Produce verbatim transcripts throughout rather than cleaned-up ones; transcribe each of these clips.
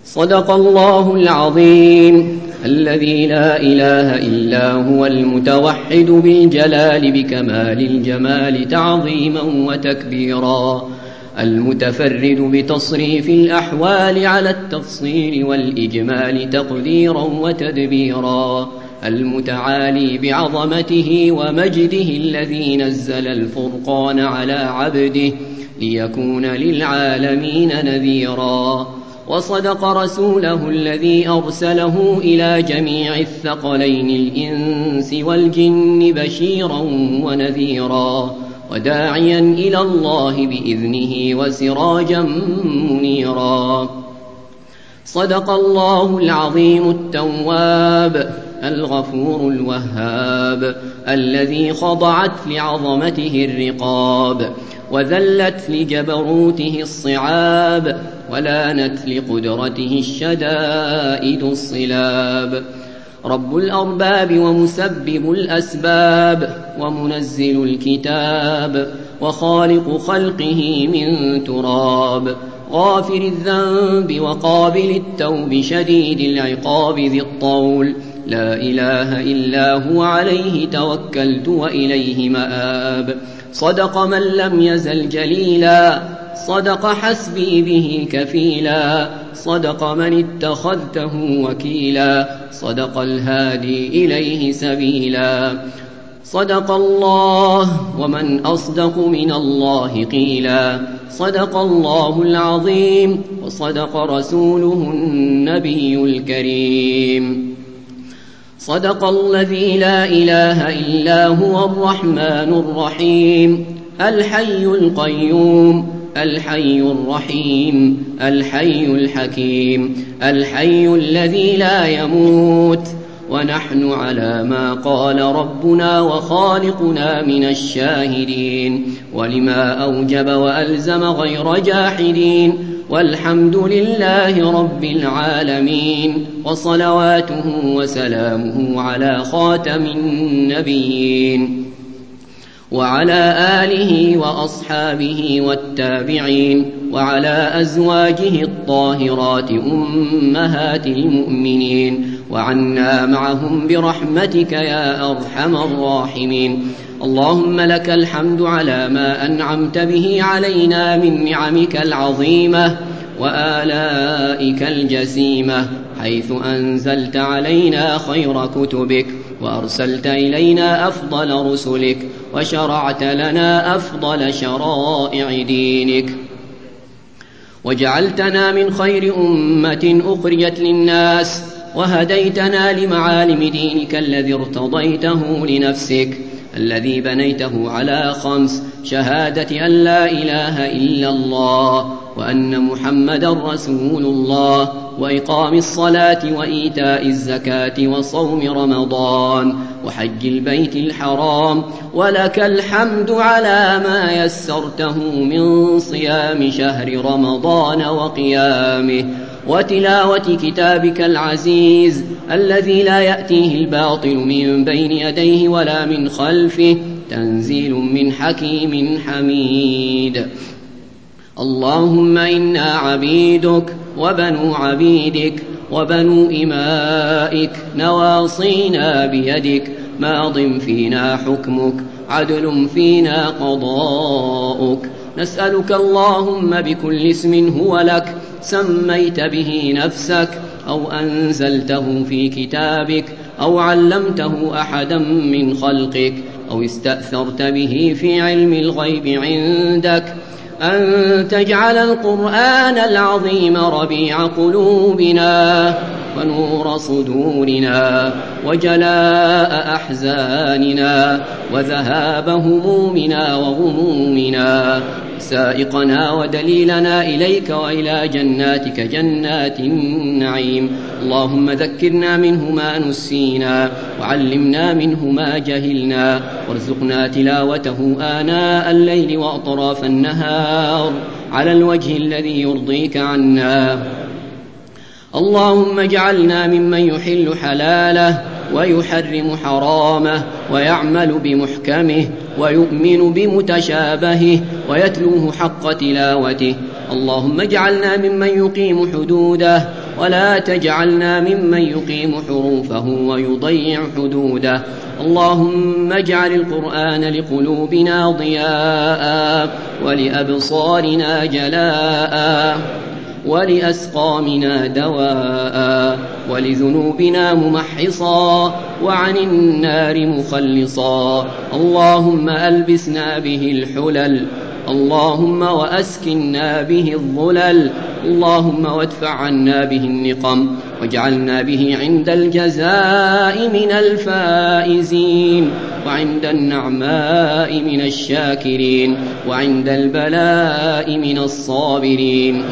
صدق الله العظيم الذي لا إله إلا هو المتوحد بالجلال بكمال الجمال تعظيما وتكبيرا، المتفرد بتصريف الأحوال على التفصيل والإجمال تقديرا وتدبيرا، المتعالي بعظمته ومجده الذي نزل الفرقان على عبده ليكون للعالمين نذيرا، وصدق رسوله الذي أرسله إلى جميع الثقلين الإنس والجن بشيرا ونذيرا، وداعيا إلى الله بإذنه وسراجا منيرا. صدق الله العظيم التواب الغفور الوهاب الذي خضعت لعظمته الرقاب، وذلت لجبروته الصعاب، ولانت لقدرته الشدائد الصلاب، رب الأرباب ومسبب الأسباب، ومنزل الكتاب، وخالق خلقه من تراب، غافر الذنب وقابل التوب شديد العقاب ذي الطول، لا إله إلا هو عليه توكلت وإليه مآب. صدق من لم يزل جليلا، صدق حسبي به كفيلا، صدق من اتخذته وكيلا، صدق الهادي إليه سبيلا. صدق الله ومن أصدق من الله قيلا، صدق الله العظيم وصدق رسوله النبي الكريم. صدق الذي لا إله إلا هو الرحمن الرحيم، الحي القيوم الحي الرحيم الحي الحكيم، الحي الذي لا يموت، ونحن على ما قال ربنا وخالقنا من الشاهدين، ولما أوجب وألزم غير جاحدين، والحمد لله رب العالمين، وصلواته وسلامه على خاتم النبيين، وعلى آله وأصحابه والتابعين، وعلى أزواجه الطاهرات أمهات المؤمنين، وعنا معهم برحمتك يا أرحم الراحمين. اللهم لك الحمد على ما أنعمت به علينا من نعمك العظيمة وآلائك الجسيمة، حيث أنزلت علينا خير كتبك، وأرسلت إلينا أفضل رسلك، وشرعت لنا أفضل شرائع دينك، وجعلتنا من خير أمة أخرجت للناس، وهديتنا لمعالم دينك الذي ارتضيته لنفسك، الذي بنيته على خمس: شهادة أن لا إله إلا الله، وأن محمدا رسول الله، وإقام الصلاة وإيتاء الزكاة وصوم رمضان وحج البيت الحرام. ولك الحمد على ما يسرته من صيام شهر رمضان وقيامه، وتلاوة كتابك العزيز الذي لا يأتيه الباطل من بين يديه ولا من خلفه، تنزيل من حكيم حميد. اللهم إنا عبيدك وبنو عبيدك وبنو إمائك، نواصينا بيدك، ماض فينا حكمك، عدل فينا قضاؤك. نسألك اللهم بكل اسم هو لك سميت به نفسك، أو أنزلته في كتابك، أو علمته أحدا من خلقك، أو استأثرت به في علم الغيب عندك، أن تجعل القرآن العظيم ربيع قلوبنا ونور صدورنا وجلاء أحزاننا وذهاب همومنا وغمومنا، سائقنا ودليلنا إليك وإلى جناتك جنات النعيم. اللهم ذكرنا منه ما نسينا، وعلمنا منه ما جهلنا، وارزقنا تلاوته آناء الليل وأطراف النهار على الوجه الذي يرضيك عنا. اللهم اجعلنا ممن يحل حلاله ويحرم حرامه، ويعمل بمحكمه، ويؤمن بمتشابهه، ويتلوه حق تلاوته. اللهم اجعلنا ممن يقيم حدوده ولا تجعلنا ممن يقيم حروفه ويضيع حدوده. اللهم اجعل القرآن لقلوبنا ضياء ولأبصارنا جلاء ولأسقامنا دواء ولذنوبنا ممحصا وعن النار مخلصا. اللهم ألبسنا به الحلل، اللهم وأسكنا به الظلل، اللهم وادفع عنا به النقم، واجعلنا به عند الجزاء من الفائزين، وعند النعماء من الشاكرين، وعند البلاء من الصابرين.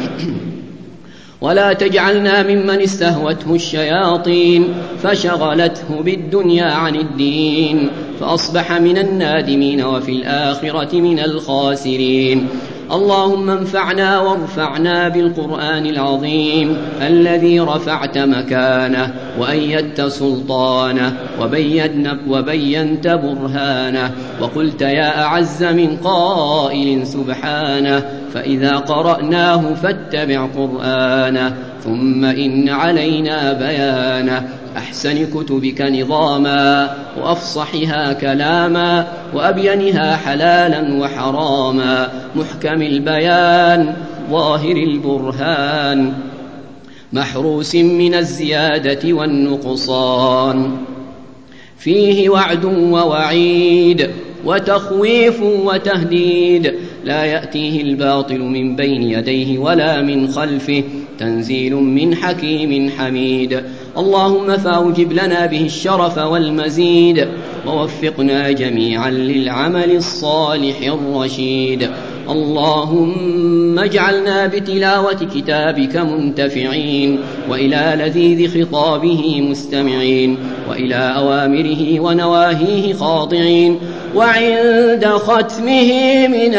ولا تجعلنا ممن استهوته الشياطين فشغلته بالدنيا عن الدين فأصبح من النادمين وفي الآخرة من الخاسرين. اللهم انفعنا وارفعنا بالقرآن العظيم الذي رفعت مكانه وأيدت سلطانه وبينت برهانه، وقلت يا أعز من قائل سبحانه فإذا قرأناه فاتبع قرآنه ثم إن علينا بيانه. أحسن كتبك نظاما وأفصحها كلاما وأبينها حلالا وحراما، محكم البيان ظاهر البرهان، محروس من الزيادة والنقصان، فيه وعد ووعيد وتخويف وتهديد، لا يأتيه الباطل من بين يديه ولا من خلفه، تنزيل من حكيم حميد. اللهم فأوجب لنا به الشرف والمزيد، ووفقنا جميعا للعمل الصالح الرشيد. اللهم اجعلنا بتلاوة كتابك منتفعين، وإلى لذيذ خطابه مستمعين، وإلى أوامره ونواهيه خاضعين، وعند ختمه من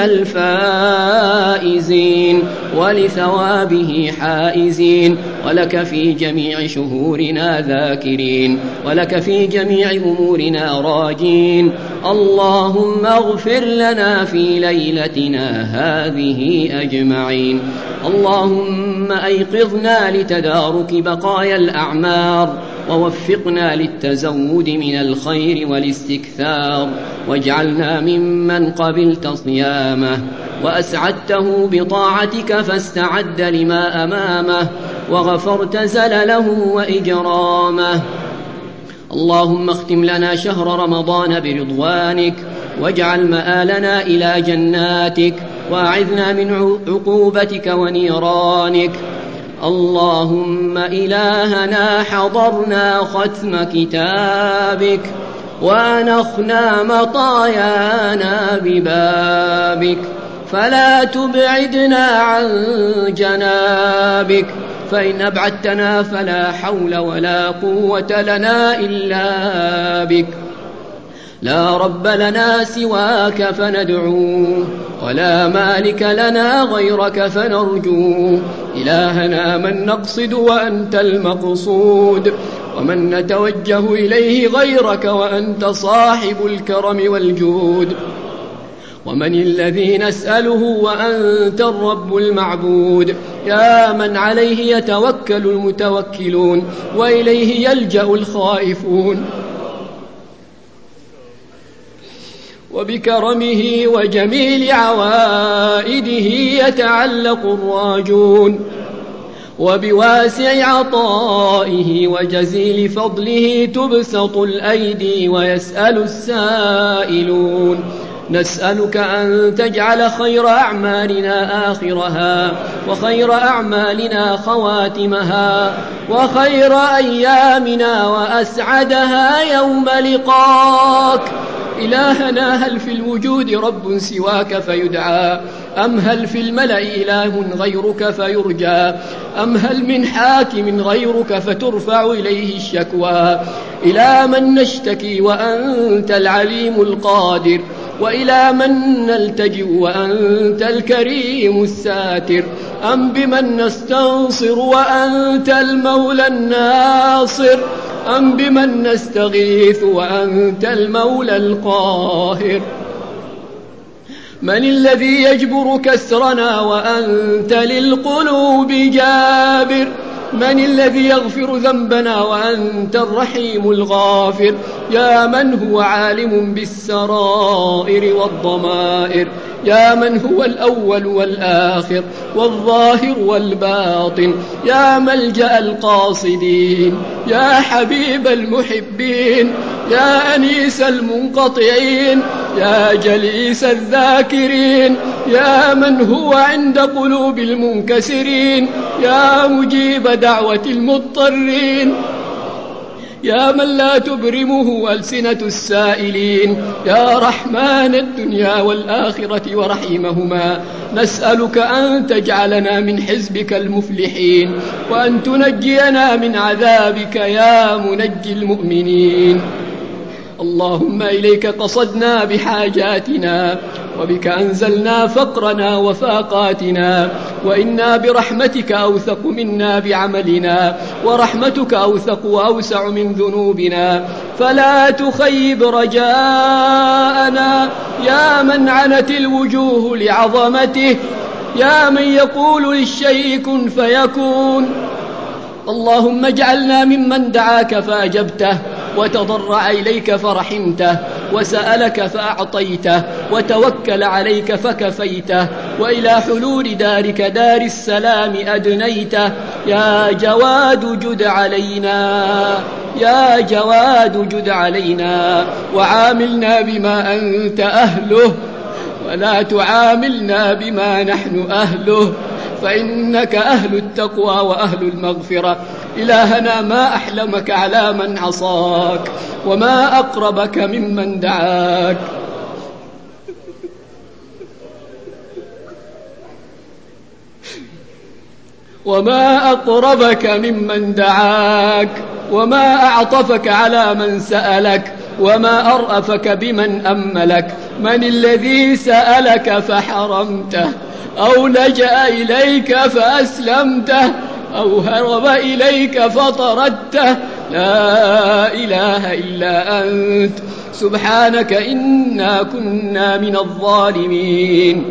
الفائزين، ولثوابه حائزين، ولك في جميع شهورنا ذاكرين، ولك في جميع أمورنا راجين. اللهم اغفر لنا في ليلتنا هذه أجمعين. اللهم أيقظنا لتدارك بقايا الأعمار، ووفقنا للتزود من الخير والاستكثار، واجعلنا ممن قبلت صيامه وأسعدته بطاعتك فاستعد لما أمامه، وغفرت زلله وإجرامه. اللهم اختم لنا شهر رمضان برضوانك، واجعل مآلنا إلى جناتك، وأعذنا من عقوبتك ونيرانك. اللهم إلهنا حضرنا ختم كتابك، ونخنا مطايانا ببابك، فلا تبعدنا عن جنابك، فإن أبعدتنا فلا حول ولا قوة لنا إلا بك. لا رب لنا سواك فندعوه، ولا مالك لنا غيرك فنرجوه. إلهنا من نقصد وأنت المقصود، ومن نتوجه إليه غيرك وأنت صاحب الكرم والجود. ومن الذي نسأله وأنت الرب المعبود، يا من عليه يتوكل المتوكلون وإليه يلجأ الخائفون، وبكرمه وجميل عوائده يتعلق الراجون، وبواسع عطائه وجزيل فضله تبسط الأيدي ويسأل السائلون. نسألك أن تجعل خير أعمالنا آخرها، وخير أعمالنا خواتمها، وخير أيامنا وأسعدها يوم لقاك. إلهنا هل في الوجود رب سواك فيدعى، أم هل في الملأ إله غيرك فيرجى، أم هل من حاكم غيرك فترفع إليه الشكوى؟ إلى من نشتكي وأنت العليم القادر، وإلى من نلتجئ وأنت الكريم الساتر؟ أم بمن نستنصر وأنت المولى الناصر؟ أم بمن نستغيث وأنت المولى القاهر؟ من الذي يجبر كسرنا وأنت للقلوب جابر؟ من الذي يغفر ذنبنا وأنت الرحيم الغافر؟ يا من هو عالم بالسرائر والضمائر، يا من هو الأول والآخر والظاهر والباطن، يا ملجأ القاصدين، يا حبيب المحبين، يا أنيس المنقطعين، يا جليس الذاكرين، يا من هو عند قلوب المنكسرين، يا مجيب دعوة المضطرين، يا من لا تبرمه ألسنة السائلين، يا رحمن الدنيا والآخرة ورحيمهما، نسألك أن تجعلنا من حزبك المفلحين، وأن تنجينا من عذابك يا منجي المؤمنين. اللهم إليك قصدنا بحاجاتنا، وبك أنزلنا فقرنا وفاقاتنا، وإنا برحمتك أوثق منا بعملنا، ورحمتك أوثق وأوسع من ذنوبنا، فلا تخيب رجاءنا يا من عنت الوجوه لعظمته، يا من يقول للشيء كن فيكون. اللهم اجعلنا ممن دعاك فأجبته، وتضرع إليك فرحمته، وسألك فأعطيته، وتوكل عليك فكفيته، وإلى حلول دارك دار السلام أدنيته. يا جواد جد علينا، يا جواد جد علينا، وعاملنا بما أنت أهله، ولا تعاملنا بما نحن أهله، فإنك أهل التقوى وأهل المغفرة. إلهنا ما أحلمك على من عصاك، وما أقربك ممن دعاك. وما أقربك ممن دعاك، وما أعطفك على من سألك، وما أرأفك بمن أملك. من الذي سألك فحرمته، أو لجأ إليك فأسلمته، أو هرب إليك فطردته؟ لا إله إلا أنت، سبحانك إنا كنا من الظالمين.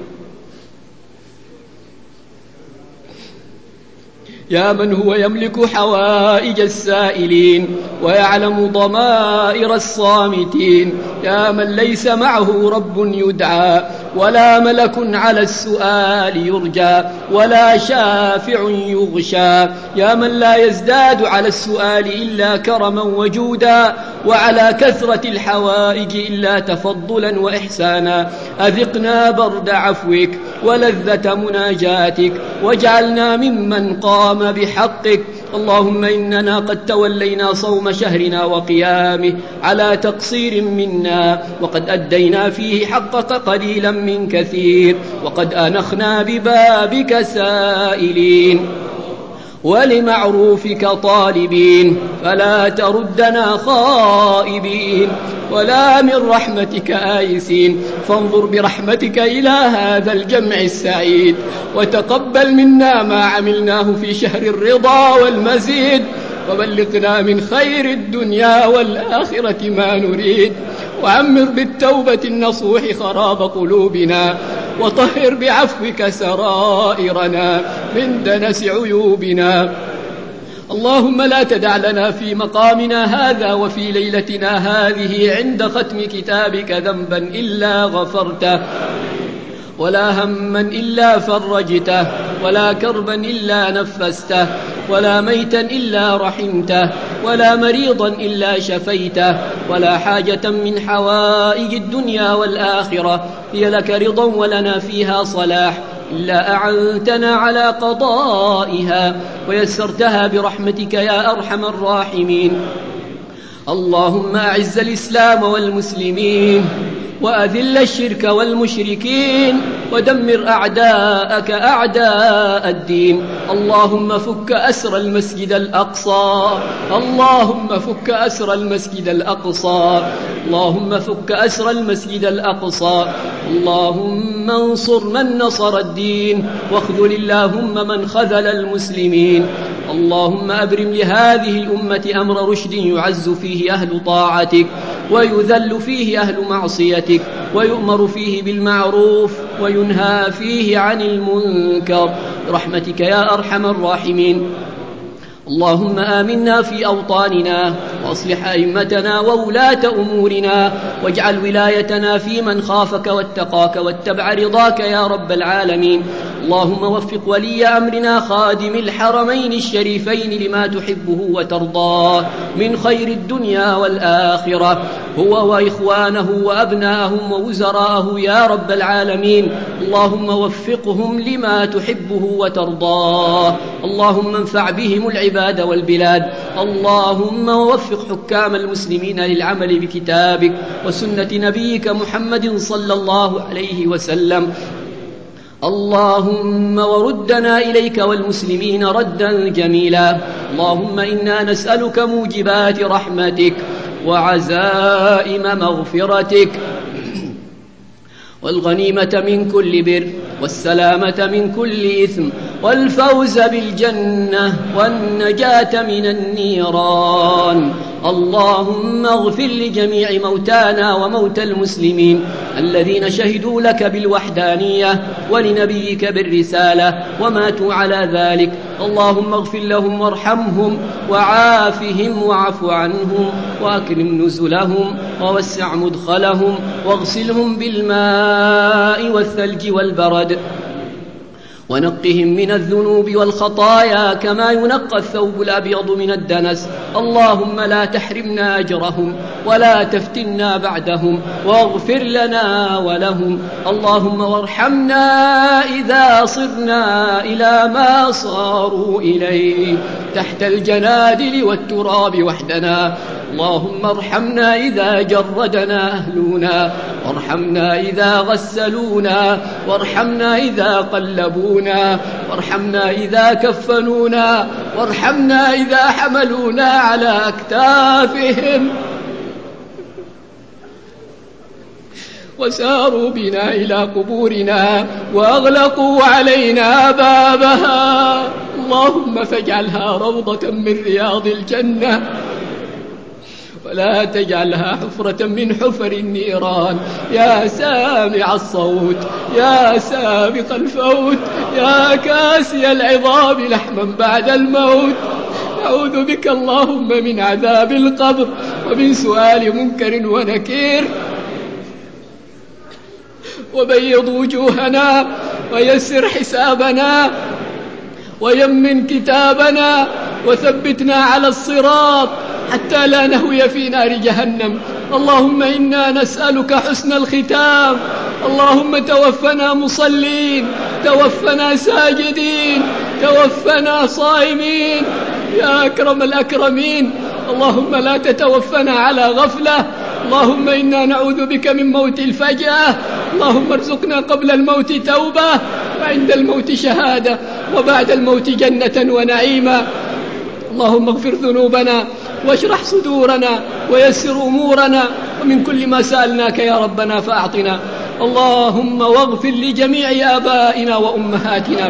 يا من هو يملك حوائج السائلين، ويعلم ضمائر الصامتين، يا من ليس معه رب يدعى، ولا ملك على السؤال يرجى، ولا شافع يغشى، يا من لا يزداد على السؤال إلا كرما وجودا، وعلى كثرة الحوائج إلا تفضلا وإحسانا. أذقنا برد عفوك ولذة مناجاتك، واجعلنا ممن قام بحقك. اللهم إننا قد تولينا صوم شهرنا وقيامه على تقصير منا، وقد أدينا فيه حقك قليلا من كثير، وقد أنخنا ببابك سائلين، ولمعروفك طالبين، فلا تردنا خائبين، ولا من رحمتك آيسين. فانظر برحمتك إلى هذا الجمع السعيد، وتقبل منا ما عملناه في شهر الرضا والمزيد، وبلغنا من خير الدنيا والآخرة ما نريد، وعمر بالتوبة النصوح خراب قلوبنا، وطهر بعفوك سرائرنا من دنس عيوبنا. اللهم لا تدع لنا في مقامنا هذا وفي ليلتنا هذه عند ختم كتابك ذنبا إلا غفرته، ولا هما إلا فرجته، ولا كربا إلا نفسته، ولا ميتا إلا رحمته، ولا مريضا إلا شفيته، ولا حاجة من حوائج الدنيا والآخرة هي لك رضا ولنا فيها صلاح إلا أعنتنا على قضائها ويسرتها برحمتك يا أرحم الراحمين. اللهم أعز الإسلام والمسلمين، وأذل الشرك والمشركين، ودمر أعداءك أعداء الدين. اللهم فك أسر المسجد الأقصى، اللهم فك أسر المسجد الأقصى، اللهم فك أسر المسجد الأقصى. اللهم انصر من نصر الدين، واخذل اللهم من خذل المسلمين. اللهم أبرم لهذه الأمة أمر رشد يعز فيه أهل طاعتك، ويذل فيه أهل معصيتك، ويؤمر فيه بالمعروف وينهى فيه عن المنكر برحمتك يا أرحم الراحمين. اللهم آمنا في أوطاننا وأصلح أئمتنا وولاة أمورنا واجعل ولايتنا في من خافك واتقاك واتبع رضاك يا رب العالمين. اللهم وفق ولي أمرنا خادم الحرمين الشريفين لما تحبه وترضاه من خير الدنيا والآخرة، هو وإخوانه وأبناءهم ووزراءه يا رب العالمين. اللهم وفقهم لما تحبه وترضاه. اللهم انفع بهم العباد والبلاد. اللهم وفق حكام المسلمين للعمل بكتابك وسنة نبيك محمد صلى الله عليه وسلم. اللهم وردنا إليك والمسلمين ردا جميلا. اللهم إنا نسألك موجبات رحمتك وعزائم مغفرتك والغنيمة من كل بر والسلامة من كل إثم والفوز بالجنة والنجاة من النيران. اللهم اغفر لجميع موتانا وموتى المسلمين الذين شهدوا لك بالوحدانية ولنبيك بالرسالة وماتوا على ذلك. اللهم اغفر لهم وارحمهم وعافهم واعف عنهم وأكرم نزلهم ووسع مدخلهم واغسلهم بالماء والثلج والبرد ونقهم من الذنوب والخطايا كما ينقى الثوب الأبيض من الدنس. اللهم لا تحرمنا أجرهم ولا تفتنا بعدهم واغفر لنا ولهم. اللهم وارحمنا إذا صرنا إلى ما صاروا إليه تحت الجنادل والتراب وحدنا. اللهم ارحمنا إذا جردنا أهلنا وارحمنا إذا غسلونا وارحمنا إذا قلبونا وارحمنا إذا كفنونا وارحمنا إذا حملونا على أكتافهم وساروا بنا إلى قبورنا وأغلقوا علينا بابها. اللهم فاجعلها روضة من رياض الجنة ولا تجعلها حفرة من حفر النيران. يا سامع الصوت يا سابق الفوت يا كاسي العظام لحما بعد الموت، نعوذ بك اللهم من عذاب القبر ومن سؤال منكر ونكير. وبيض وجوهنا ويسر حسابنا ويمن كتابنا وثبتنا على الصراط حتى لا نهوي في نار جهنم. اللهم إنا نسألك حسن الختام. اللهم توفنا مصلين، توفنا ساجدين، توفنا صائمين يا أكرم الأكرمين. اللهم لا تتوفنا على غفلة. اللهم إنا نعوذ بك من موت الفجأة. اللهم ارزقنا قبل الموت توبة وعند الموت شهادة وبعد الموت جنة ونعيما. اللهم اغفر ذنوبنا واشرح صدورنا ويسر أمورنا ومن كل ما سألناك يا ربنا فأعطنا. اللهم واغفر لجميع آبائنا وأمهاتنا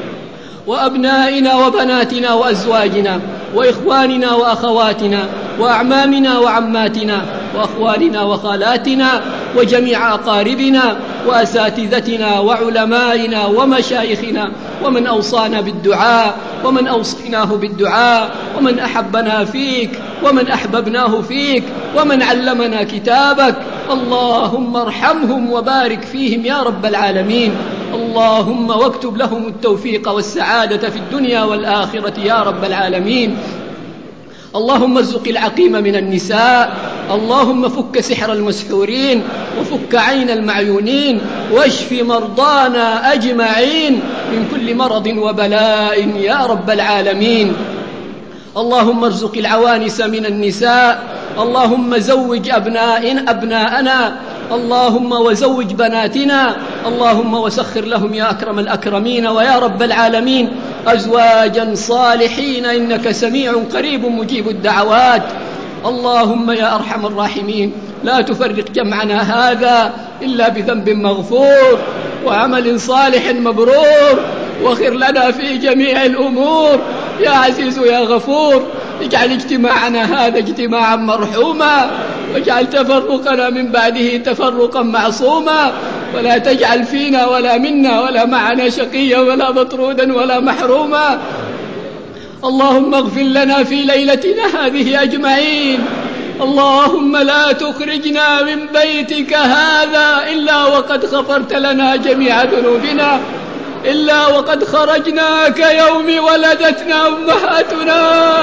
وأبنائنا وبناتنا وأزواجنا وإخواننا وأخواتنا وأعمامنا وعماتنا وأخوالنا وخالاتنا وجميع أقاربنا وأساتذتنا وعلمائنا ومشايخنا ومن أوصانا بالدعاء ومن أوصيناه بالدعاء ومن أحبنا فيك ومن أحببناه فيك ومن علمنا كتابك. اللهم ارحمهم وبارك فيهم يا رب العالمين. اللهم واكتب لهم التوفيق والسعادة في الدنيا والآخرة يا رب العالمين. اللهم ارزق العقيم من النساء. اللهم فك سحر المسحورين وفك عين المعيونين واشف مرضانا أجمعين من كل مرض وبلاء يا رب العالمين. اللهم ارزق العوانس من النساء. اللهم زوج أبنائنا أبناءنا. اللهم وزوج بناتنا. اللهم وسخر لهم يا أكرم الأكرمين ويا رب العالمين أزواجا صالحين إنك سميع قريب مجيب الدعوات. اللهم يا أرحم الراحمين لا تفرق جمعنا هذا إلا بذنب مغفور وعمل صالح مبرور، وخر لنا في جميع الأمور يا عزيز يا غفور. اجعل اجتماعنا هذا اجتماعا مرحوما واجعل تفرقنا من بعده تفرقا معصوما، ولا تجعل فينا ولا منا ولا معنا شقيا ولا مطرودا ولا محروما. اللهم اغفر لنا في ليلتنا هذه أجمعين. اللهم لا تخرجنا من بيتك هذا إلا وقد غفرت لنا جميع ذنوبنا، إلا وقد خرجنا كيوم ولدتنا أمهاتنا.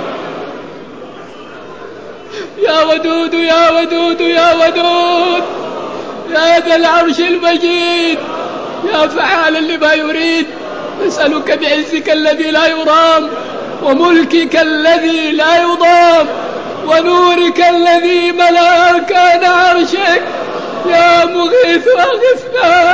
يا ودود يا ودود يا ودود يا ذا العرش المجيد يا فعالا لما يريد، نسألك بعزك الذي لا يرام وملكك الذي لا يضام ونورك الذي ملأ أركان عرشك يا مغيث أغثنا.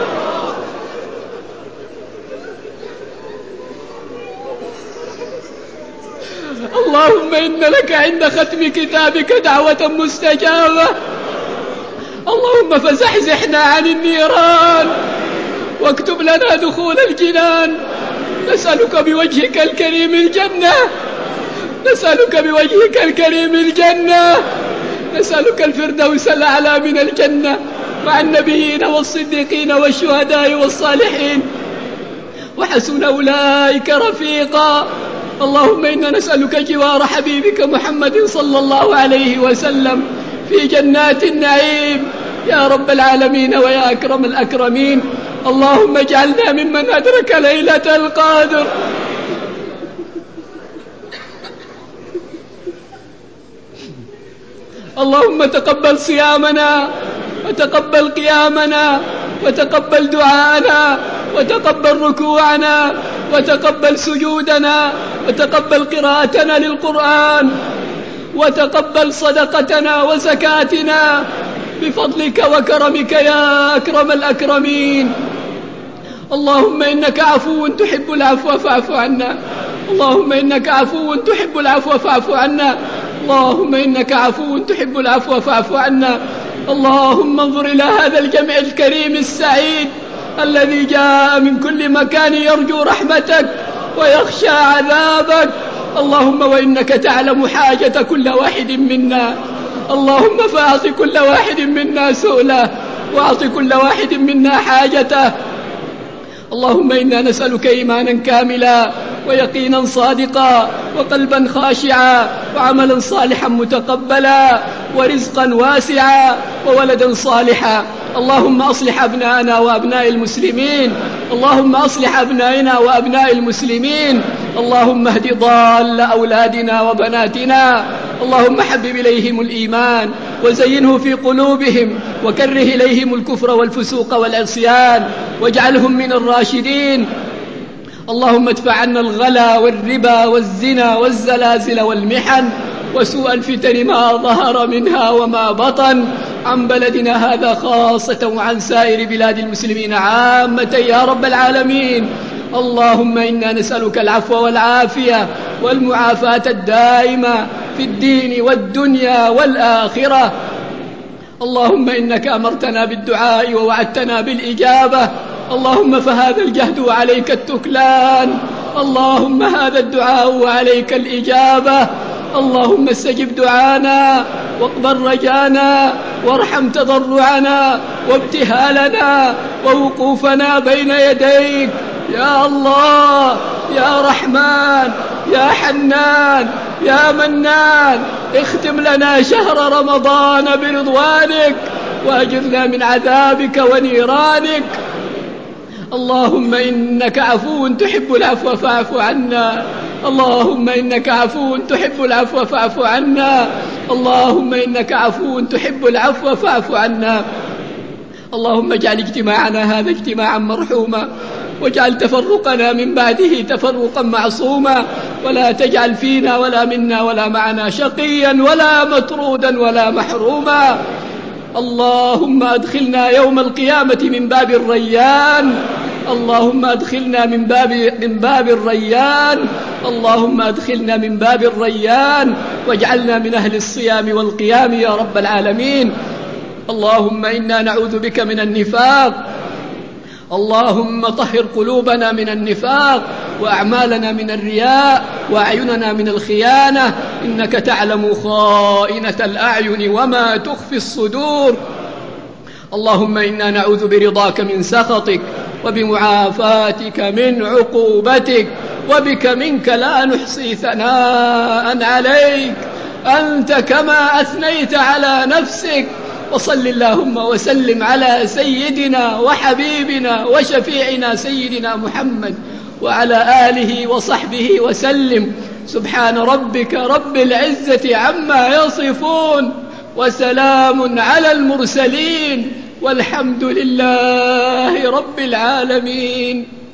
اللهم إن لك عند ختم كتابك دعوة مستجابة، اللهم فزحزحنا عن النيران واكتب لنا دخول الجنان. نسألك بوجهك الكريم الجنة، نسألك بوجهك الكريم الجنة، نسألك الفردوس الأعلى من الجنة مع النبيين والصديقين والشهداء والصالحين وحسن أولئك رفيقا. اللهم إنا نسألك جوار حبيبك محمد صلى الله عليه وسلم في جنات النعيم يا رب العالمين ويا أكرم الأكرمين. اللهم اجعلنا ممن أدرك ليلة القدر. اللهم تقبل صيامنا وتقبل قيامنا وتقبل دعاءنا وتقبل ركوعنا وتقبل سجودنا وتقبل قراءتنا للقرآن وتقبل صدقتنا وزكاتنا بفضلك وكرمك يا أكرم الأكرمين. اللهم إنك عفو تحب العفو فاعف عنا، اللهم إنك عفو تحب العفو فاعف عنا، اللهم إنك عفو تحب العفو فاعف عنا. اللهم انظر إلى هذا الجمع الكريم السعيد الذي جاء من كل مكان يرجو رحمتك ويخشى عذابك. اللهم وإنك تعلم حاجة كل واحد منا، اللهم فأعط كل واحد منا سؤله وأعط كل واحد منا حاجته. اللهم إنا نسألك إيمانا كاملا ويقينا صادقا وقلبا خاشعا وعملا صالحا متقبلا ورزقا واسعا وولدا صالحا. اللهم أصلح أبناءنا وأبناء المسلمين، اللهم أصلح أبنائنا وأبناء المسلمين. اللهم اهد ضال أولادنا وبناتنا، اللهم حبب إليهم الإيمان وزينه في قلوبهم وكره إليهم الكفر والفسوق والعصيان واجعلهم من الراشدين. اللهم ادفع عنا الغلا والربا والزنا والزلازل والمحن وسوء الفتن ما ظهر منها وما بطن عن بلدنا هذا خاصة وعن سائر بلاد المسلمين عامة يا رب العالمين. اللهم إنا نسألك العفو والعافية والمعافاة الدائمة في الدين والدنيا والآخرة. اللهم إنك أمرتنا بالدعاء ووعدتنا بالإجابة، اللهم فهذا الجهد وعليك التكلان، اللهم هذا الدعاء وعليك الإجابة. اللهم استجب دعانا واقبل رجانا وارحم تضرعنا وابتهالنا ووقوفنا بين يديك يا الله يا رحمن يا حنان يا منان. اختم لنا شهر رمضان برضوانك وأجرنا من عذابك ونيرانك. اللهم إنك عفو تحب العفو فاعف عنا، اللهم إنك عفو تحب العفو فاعف عنا، اللهم إنك عفو تحب العفو فاعف عنا. اللهم اجعل اجتماعنا هذا اجتماعا مرحوما واجعل تفرقنا من بعده تفرقا معصوما، ولا تجعل فينا ولا منا ولا معنا شقيا ولا مطرودا ولا محروما. اللهم أدخلنا يوم القيامة من باب الريان، اللهم أدخلنا من باب من باب الريان، اللهم أدخلنا من باب الريان واجعلنا من أهل الصيام والقيام يا رب العالمين. اللهم إنا نعوذ بك من النفاق، اللهم طهر قلوبنا من النفاق وأعمالنا من الرياء وأعيننا من الخيانة، إنك تعلم خائنة الأعين وما تخفي الصدور. اللهم إنا نعوذ برضاك من سخطك وبمعافاتك من عقوبتك. وبك منك لا نحصي ثناء عليك، أنت كما أثنيت على نفسك. وصل اللهم وسلم على سيدنا وحبيبنا وشفيعنا سيدنا محمد وعلى آله وصحبه وسلم. سبحان ربك رب العزة عما يصفون، وسلام على المرسلين، والحمد لله رب العالمين.